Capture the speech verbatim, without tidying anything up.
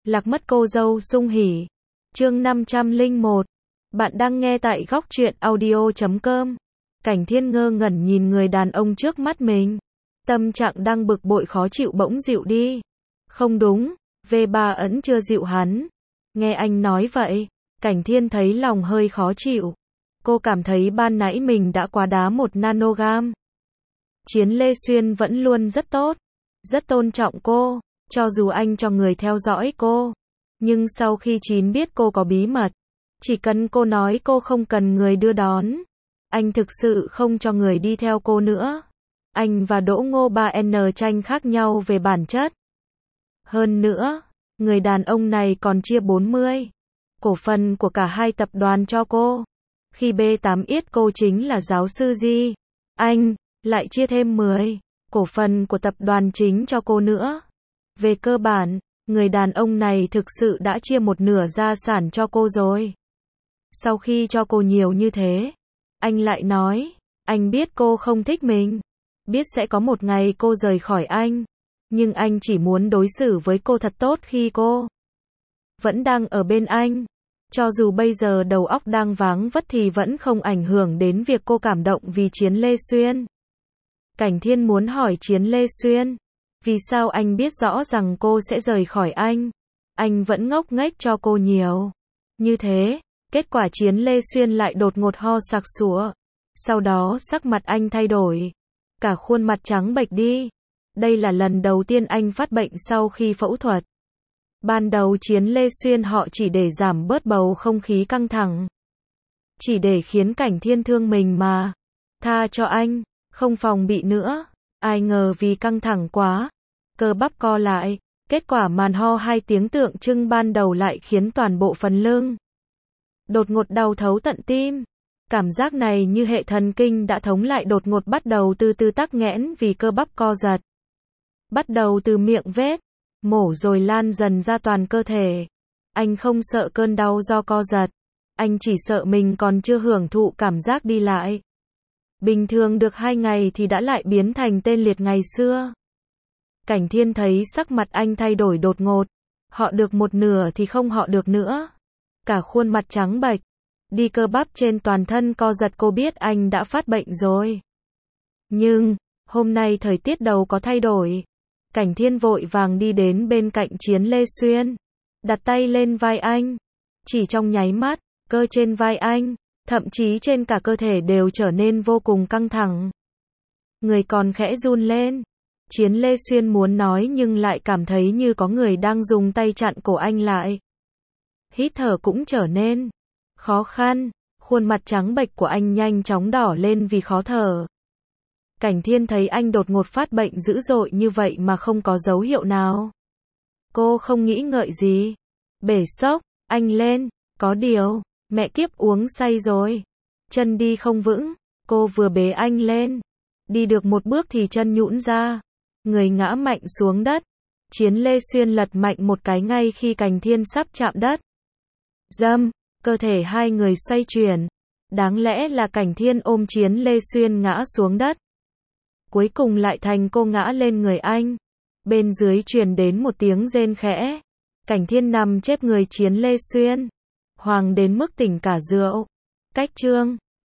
Lạc mất cô dâu sung hỉ. Chương năm trăm lẻ một. Bạn đang nghe tại góc truyện audio chấm com. Cảnh Thiên ngơ ngẩn nhìn người đàn ông trước mắt mình. Tâm trạng đang bực bội khó chịu bỗng dịu đi. Không đúng, vê ba ẩn chưa dịu hắn. Nghe anh nói vậy, Cảnh Thiên thấy lòng hơi khó chịu. Cô cảm thấy ban nãy mình đã quá đá một nanogam. Chiến Lê Xuyên vẫn luôn rất tốt, rất tôn trọng cô, cho dù anh cho người theo dõi cô. Nhưng sau khi Chín biết cô có bí mật, chỉ cần cô nói cô không cần người đưa đón, anh thực sự không cho người đi theo cô nữa. Anh và Đỗ Ngô ba N tranh khác nhau về bản chất. Hơn nữa, người đàn ông này còn chia bốn mươi cổ phần của cả hai tập đoàn cho cô. Khi B tám yết cô chính là giáo sư Di, anh lại chia thêm mười cổ phần của tập đoàn chính cho cô nữa. Về cơ bản, người đàn ông này thực sự đã chia một nửa gia sản cho cô rồi. Sau khi cho cô nhiều như thế, anh lại nói, anh biết cô không thích mình, biết sẽ có một ngày cô rời khỏi anh, nhưng anh chỉ muốn đối xử với cô thật tốt khi cô vẫn đang ở bên anh. Cho dù bây giờ đầu óc đang váng vất thì vẫn không ảnh hưởng đến việc cô cảm động vì Chiến Lê Xuyên. Cảnh Thiên muốn hỏi Chiến Lê Xuyên, vì sao anh biết rõ rằng cô sẽ rời khỏi anh, anh vẫn ngốc nghếch cho cô nhiều như thế. Kết quả Chiến Lê Xuyên lại đột ngột ho sặc sụa. Sau đó sắc mặt anh thay đổi, cả khuôn mặt trắng bệch đi. Đây là lần đầu tiên anh phát bệnh sau khi phẫu thuật. Ban đầu Chiến Lê Xuyên họ chỉ để giảm bớt bầu không khí căng thẳng, chỉ để khiến Cảnh Thiên thương mình mà tha cho anh, không phòng bị nữa. Ai ngờ vì căng thẳng quá, cơ bắp co lại, kết quả màn ho hai tiếng tượng trưng ban đầu lại khiến toàn bộ phần lưng đột ngột đau thấu tận tim. Cảm giác này như hệ thần kinh đã thống lại đột ngột bắt đầu từ từ tắc nghẽn vì cơ bắp co giật. Bắt đầu từ miệng vết mổ rồi lan dần ra toàn cơ thể. Anh không sợ cơn đau do co giật, anh chỉ sợ mình còn chưa hưởng thụ cảm giác đi lại. Bình thường được hai ngày thì đã lại biến thành tên liệt ngày xưa. Cảnh Thiên thấy sắc mặt anh thay đổi đột ngột, họ được một nửa thì không họ được nữa. Cả khuôn mặt trắng bệch, đi cơ bắp trên toàn thân co giật, cô biết anh đã phát bệnh rồi. Nhưng, hôm nay thời tiết đầu có thay đổi. Cảnh Thiên vội vàng đi đến bên cạnh Chiến Lê Xuyên, đặt tay lên vai anh. Chỉ trong nháy mắt, cơ trên vai anh, thậm chí trên cả cơ thể đều trở nên vô cùng căng thẳng. Người còn khẽ run lên. Chiến Lê Xuyên muốn nói nhưng lại cảm thấy như có người đang dùng tay chặn cổ anh lại. Hít thở cũng trở nên khó khăn, khuôn mặt trắng bệch của anh nhanh chóng đỏ lên vì khó thở. Cảnh Thiên thấy anh đột ngột phát bệnh dữ dội như vậy mà không có dấu hiệu nào. Cô không nghĩ ngợi gì, bể sốc anh lên. Có điều, mẹ kiếp uống say rồi. Chân đi không vững, cô vừa bế anh lên, đi được một bước thì chân nhũn ra, người ngã mạnh xuống đất. Chiến Lê Xuyên lật mạnh một cái ngay khi Cảnh Thiên sắp chạm đất. Dâm, cơ thể hai người xoay chuyển. Đáng lẽ là Cảnh Thiên ôm Chiến Lê Xuyên ngã xuống đất, cuối cùng lại thành cô ngã lên người anh. Bên dưới truyền đến một tiếng rên khẽ. Cảnh Thiên nằm chếp người Chiến Lê Xuyên, hoàng đến mức tỉnh cả rượu. Cách chương